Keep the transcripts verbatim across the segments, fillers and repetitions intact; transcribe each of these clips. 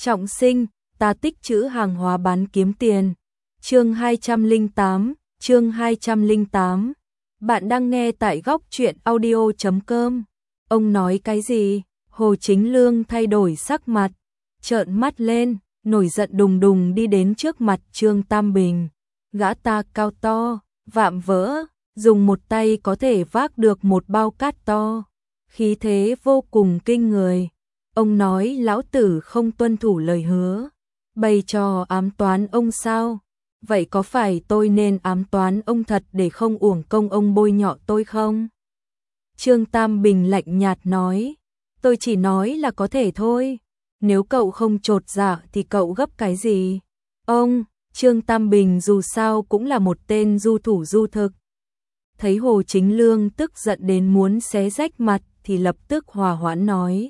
Trọng sinh, ta tích trữ hàng hóa bán kiếm tiền. Chương hai trăm lẻ tám, chương hai trăm lẻ tám. Bạn đang nghe tại góc truyện audio chấm com. Ông nói cái gì? Hồ Chính Lương thay đổi sắc mặt, trợn mắt lên, nổi giận đùng đùng đi đến trước mặt Trương Tam Bình. Gã ta cao to, vạm vỡ, dùng một tay có thể vác được một bao cát to, khí thế vô cùng kinh người. Ông nói lão tử không tuân thủ lời hứa, bày trò ám toán ông sao? Vậy có phải tôi nên ám toán ông thật để không uổng công ông bôi nhọ tôi không? Trương Tam Bình lạnh nhạt nói, tôi chỉ nói là có thể thôi, nếu cậu không chột dạ thì cậu gấp cái gì? Ông, Trương Tam Bình dù sao cũng là một tên du thủ du thực. Thấy Hồ Chính Lương tức giận đến muốn xé rách mặt thì lập tức hòa hoãn nói.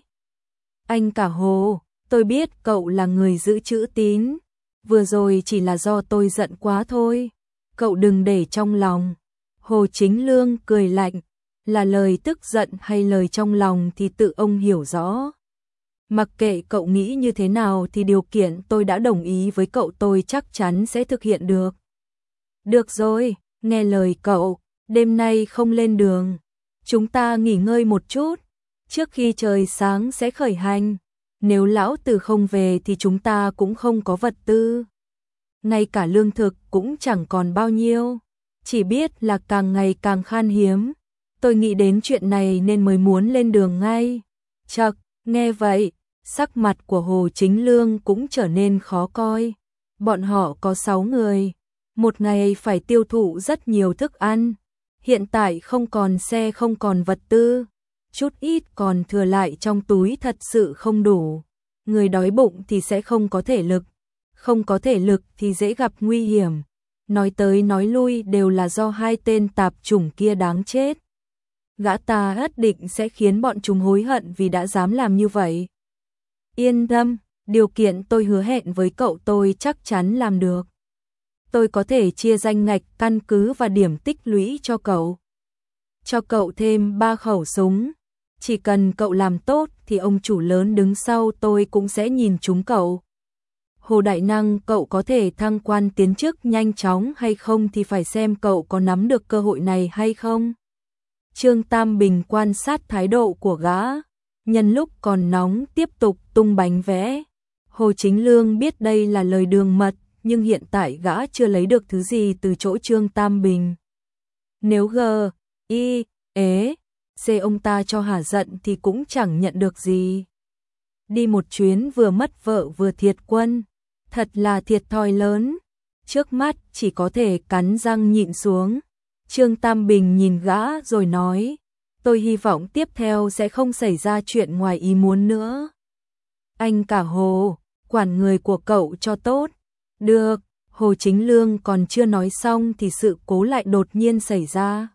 Anh cả Hồ, tôi biết cậu là người giữ chữ tín, vừa rồi chỉ là do tôi giận quá thôi, cậu đừng để trong lòng. Hồ Chính Lương cười lạnh, là lời tức giận hay lời trong lòng thì tự ông hiểu rõ. Mặc kệ cậu nghĩ như thế nào thì điều kiện tôi đã đồng ý với cậu tôi chắc chắn sẽ thực hiện được. Được rồi, nghe lời cậu, đêm nay không lên đường, chúng ta nghỉ ngơi một chút, trước khi trời sáng sẽ khởi hành. Nếu lão tử không về thì chúng ta cũng không có vật tư, ngay cả lương thực cũng chẳng còn bao nhiêu, chỉ biết là càng ngày càng khan hiếm. Tôi nghĩ đến chuyện này nên mới muốn lên đường ngay. Chậc, nghe vậy, sắc mặt của Hồ Chính Lương cũng trở nên khó coi. Bọn họ có sáu người, một ngày phải tiêu thụ rất nhiều thức ăn, hiện tại không còn xe không còn vật tư, chút ít còn thừa lại trong túi thật sự không đủ. Người đói bụng thì sẽ không có thể lực, không có thể lực thì dễ gặp nguy hiểm. Nói tới nói lui đều là do hai tên tạp chủng kia đáng chết. Gã ta nhất định sẽ khiến bọn chúng hối hận vì đã dám làm như vậy. Yên tâm, điều kiện tôi hứa hẹn với cậu tôi chắc chắn làm được. Tôi có thể chia danh ngạch căn cứ và điểm tích lũy cho cậu. Cho cậu thêm ba khẩu súng. Chỉ cần cậu làm tốt thì ông chủ lớn đứng sau tôi cũng sẽ nhìn chúng cậu. Hồ Đại Năng, cậu có thể thăng quan tiến chức nhanh chóng hay không thì phải xem cậu có nắm được cơ hội này hay không. Trương Tam Bình quan sát thái độ của gã, nhân lúc còn nóng tiếp tục tung bánh vẽ. Hồ Chính Lương biết đây là lời đường mật, nhưng hiện tại gã chưa lấy được thứ gì từ chỗ Trương Tam Bình. Nếu G, I, ế, C ông ta cho hả giận thì cũng chẳng nhận được gì. Đi một chuyến vừa mất vợ vừa thiệt quân, thật là thiệt thòi lớn. Trước mắt chỉ có thể cắn răng nhịn xuống. Trương Tam Bình nhìn gã rồi nói, tôi hy vọng tiếp theo sẽ không xảy ra chuyện ngoài ý muốn nữa. Anh cả Hồ, quản người của cậu cho tốt. Được, Hồ Chính Lương còn chưa nói xong thì sự cố lại đột nhiên xảy ra.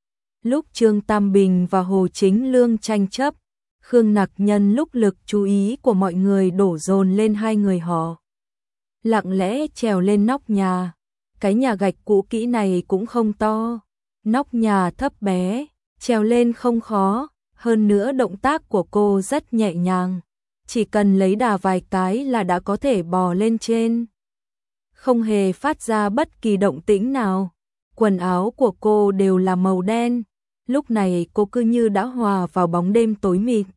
Lúc Trương Tam Bình và Hồ Chính Lương tranh chấp, Khương Nặc nhân lúc lực chú ý của mọi người đổ dồn lên hai người họ. Lặng lẽ trèo lên nóc nhà. Cái nhà gạch cũ kỹ này cũng không to, nóc nhà thấp bé, trèo lên không khó, hơn nữa động tác của cô rất nhẹ nhàng, chỉ cần lấy đà vài cái là đã có thể bò lên trên. Không hề phát ra bất kỳ động tĩnh nào, quần áo của cô đều là màu đen, lúc này cô cứ như đã hòa vào bóng đêm tối mịt.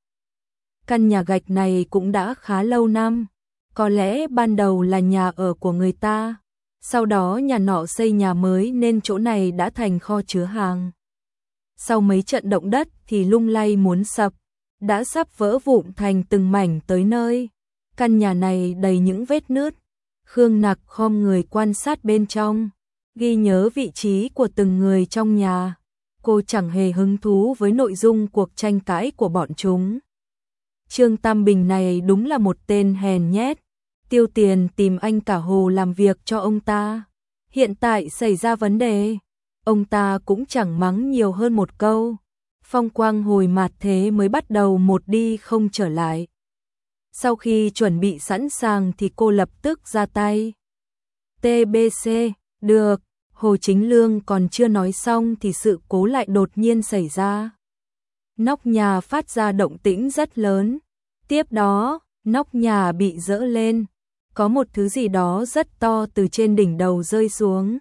Căn nhà gạch này cũng đã khá lâu năm, có lẽ ban đầu là nhà ở của người ta. Sau đó nhà nọ xây nhà mới nên chỗ này đã thành kho chứa hàng. Sau mấy trận động đất thì lung lay muốn sập, đã sắp vỡ vụn thành từng mảnh tới nơi. Căn nhà này đầy những vết nứt. Khương Nặc khom người quan sát bên trong, ghi nhớ vị trí của từng người trong nhà. Cô chẳng hề hứng thú với nội dung cuộc tranh cãi của bọn chúng. Trương Tam Bình này đúng là một tên hèn nhét. Tiêu tiền tìm anh cả Hồ làm việc cho ông ta. Hiện tại xảy ra vấn đề, ông ta cũng chẳng mắng nhiều hơn một câu. Phong quang hồi mạt thế mới bắt đầu một đi không trở lại. Sau khi chuẩn bị sẵn sàng thì cô lập tức ra tay. tê bê xê, được, Hồ Chính Lương còn chưa nói xong thì sự cố lại đột nhiên xảy ra. Nóc nhà phát ra động tĩnh rất lớn. Tiếp đó, Nóc nhà bị dỡ lên, có một thứ gì đó rất to từ trên đỉnh đầu rơi xuống.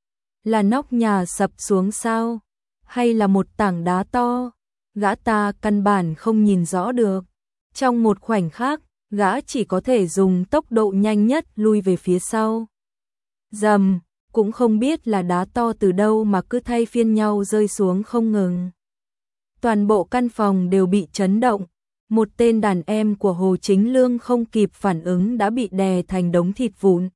Là nóc nhà sập xuống sao? Hay là một tảng đá to? Gã ta căn bản không nhìn rõ được. Trong một khoảnh khắc, gã chỉ có thể dùng tốc độ nhanh nhất lui về phía sau. Rầm, cũng không biết là đá to từ đâu mà cứ thay phiên nhau rơi xuống không ngừng. Toàn bộ căn phòng đều bị chấn động. Một tên đàn em của Hồ Chính Lương không kịp phản ứng đã bị đè thành đống thịt vụn.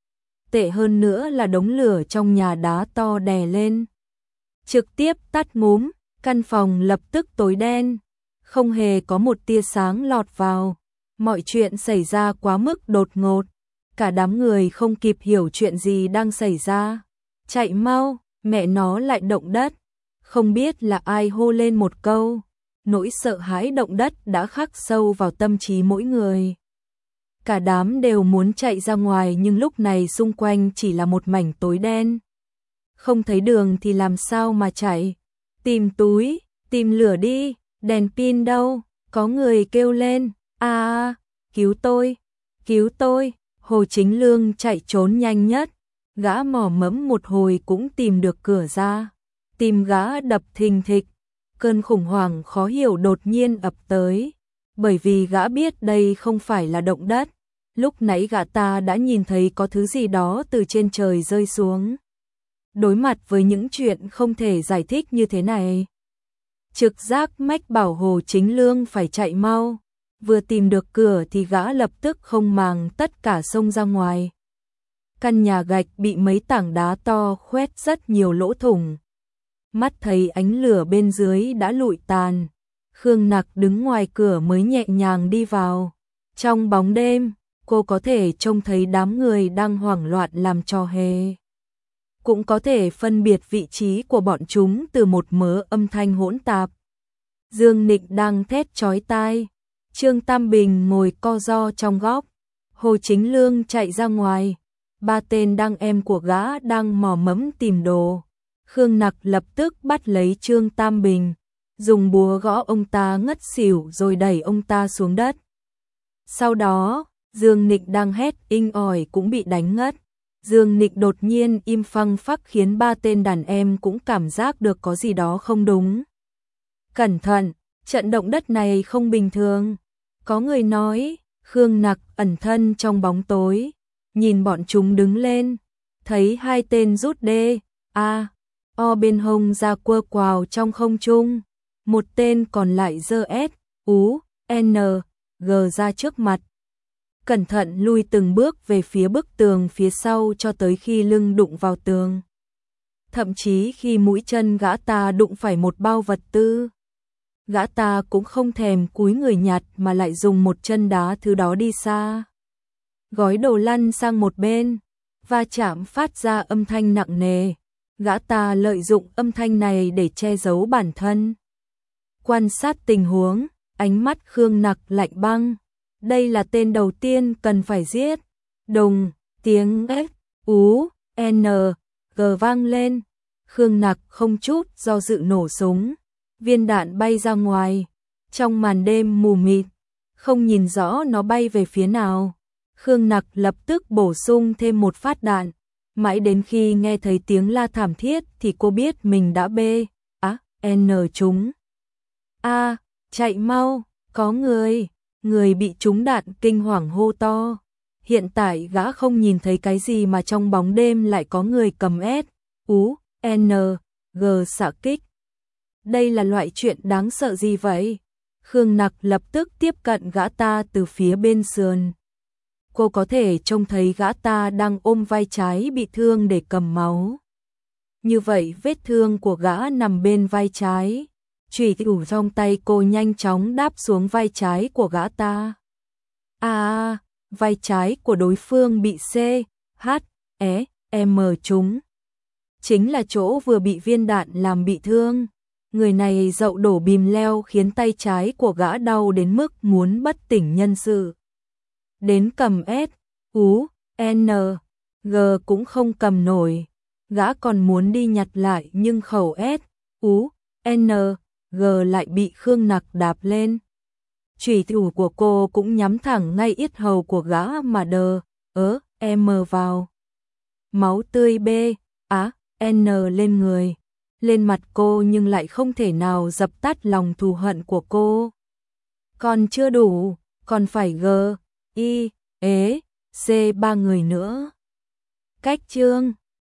Tệ hơn nữa là đống lửa trong nhà đá to đè lên. Trực tiếp tắt ngúm, căn phòng lập tức tối đen. Không hề có một tia sáng lọt vào. Mọi chuyện xảy ra quá mức đột ngột. Cả đám người không kịp hiểu chuyện gì đang xảy ra. Chạy mau, mẹ nó lại động đất. Không biết là ai hô lên một câu. Nỗi sợ hãi động đất đã khắc sâu vào tâm trí mỗi người. Cả đám đều muốn chạy ra ngoài nhưng lúc này xung quanh chỉ là một mảnh tối đen. Không thấy đường thì làm sao mà chạy. Tìm túi, tìm lửa đi, đèn pin đâu, có người kêu lên. À, cứu tôi, cứu tôi. Hồ Chính Lương chạy trốn nhanh nhất. Gã mò mẫm một hồi cũng tìm được cửa ra. Tim gã đập thình thịch. Cơn khủng hoảng khó hiểu đột nhiên ập tới. Bởi vì gã biết đây không phải là động đất. Lúc nãy gã ta đã nhìn thấy có thứ gì đó từ trên trời rơi xuống. Đối mặt với những chuyện không thể giải thích như thế này, trực giác mách bảo Hồ Chính Lương phải chạy mau. Vừa tìm được cửa thì gã lập tức không màng tất cả xông ra ngoài. Căn nhà gạch bị mấy tảng đá to khoét rất nhiều lỗ thủng. Mắt thấy ánh lửa bên dưới đã lụi tàn. Khương Nặc đứng ngoài cửa mới nhẹ nhàng đi vào. Trong bóng đêm, cô có thể trông thấy đám người đang hoảng loạn làm trò hề. Cũng có thể phân biệt vị trí của bọn chúng từ một mớ âm thanh hỗn tạp. Dương Nịnh đang thét chói tai. Trương Tam Bình ngồi co ro trong góc. Hồ Chính Lương chạy ra ngoài. Ba tên đăng em của gã đang mò mẫm tìm đồ. Khương Nặc lập tức bắt lấy Trương Tam Bình, dùng búa gõ ông ta ngất xỉu rồi đẩy ông ta xuống đất. Sau đó, Dương Nịnh đang hét inh ỏi cũng bị đánh ngất. Dương Nịnh đột nhiên im phăng phắc khiến ba tên đàn em cũng cảm giác được có gì đó không đúng. Cẩn thận, trận động đất này không bình thường. Có người nói. Khương Nặc ẩn thân trong bóng tối, nhìn bọn chúng đứng lên, thấy hai tên rút đê, a, o bên hông ra quơ quào trong không trung, một tên còn lại giơ S, U, N, G ra trước mặt. Cẩn thận lui từng bước về phía bức tường phía sau cho tới khi lưng đụng vào tường. Thậm chí khi mũi chân gã ta đụng phải một bao vật tư, gã ta cũng không thèm cúi người nhặt mà lại dùng một chân đá thứ đó đi xa. Gói đồ lăn sang một bên, va chạm phát ra âm thanh nặng nề. Gã ta lợi dụng âm thanh này để che giấu bản thân. Quan sát tình huống, ánh mắt Khương Nặc lạnh băng. Đây là tên đầu tiên cần phải giết. Đùng, tiếng S, U, N, G vang lên. Khương Nặc không chút do dự nổ súng. Viên đạn bay ra ngoài. Trong màn đêm mù mịt, không nhìn rõ nó bay về phía nào. Khương Nặc lập tức bổ sung thêm một phát đạn. Mãi đến khi nghe thấy tiếng la thảm thiết thì cô biết mình đã bê, á, N trúng. A, chạy mau, có người, người bị trúng đạn kinh hoàng hô to. Hiện tại gã không nhìn thấy cái gì mà trong bóng đêm lại có người cầm S, U, N, G xạ kích. Đây là loại chuyện đáng sợ gì vậy? Khương Nặc lập tức tiếp cận gã ta từ phía bên sườn. Cô có thể trông thấy gã ta đang ôm vai trái bị thương để cầm máu. Như vậy vết thương của gã nằm bên vai trái. Chùy thủ trong tay cô nhanh chóng đáp xuống vai trái của gã ta. À, vai trái của đối phương bị C, H, E, M trúng. Chính là chỗ vừa bị viên đạn làm bị thương. Người này dậu đổ bìm leo khiến tay trái của gã đau đến mức muốn bất tỉnh nhân sự. Đến cầm S, U, N, G cũng không cầm nổi. Gã còn muốn đi nhặt lại nhưng khẩu S, U, N, G lại bị Khương Nặc đạp lên. chủy thủ của cô cũng nhắm thẳng ngay yết hầu của gã mà đờ, ớ, em vào. Máu tươi B, á, N lên người, lên mặt cô nhưng lại không thể nào dập tắt lòng thù hận của cô. Còn chưa đủ, còn phải G, I, ế, C ba người nữa. Cách chương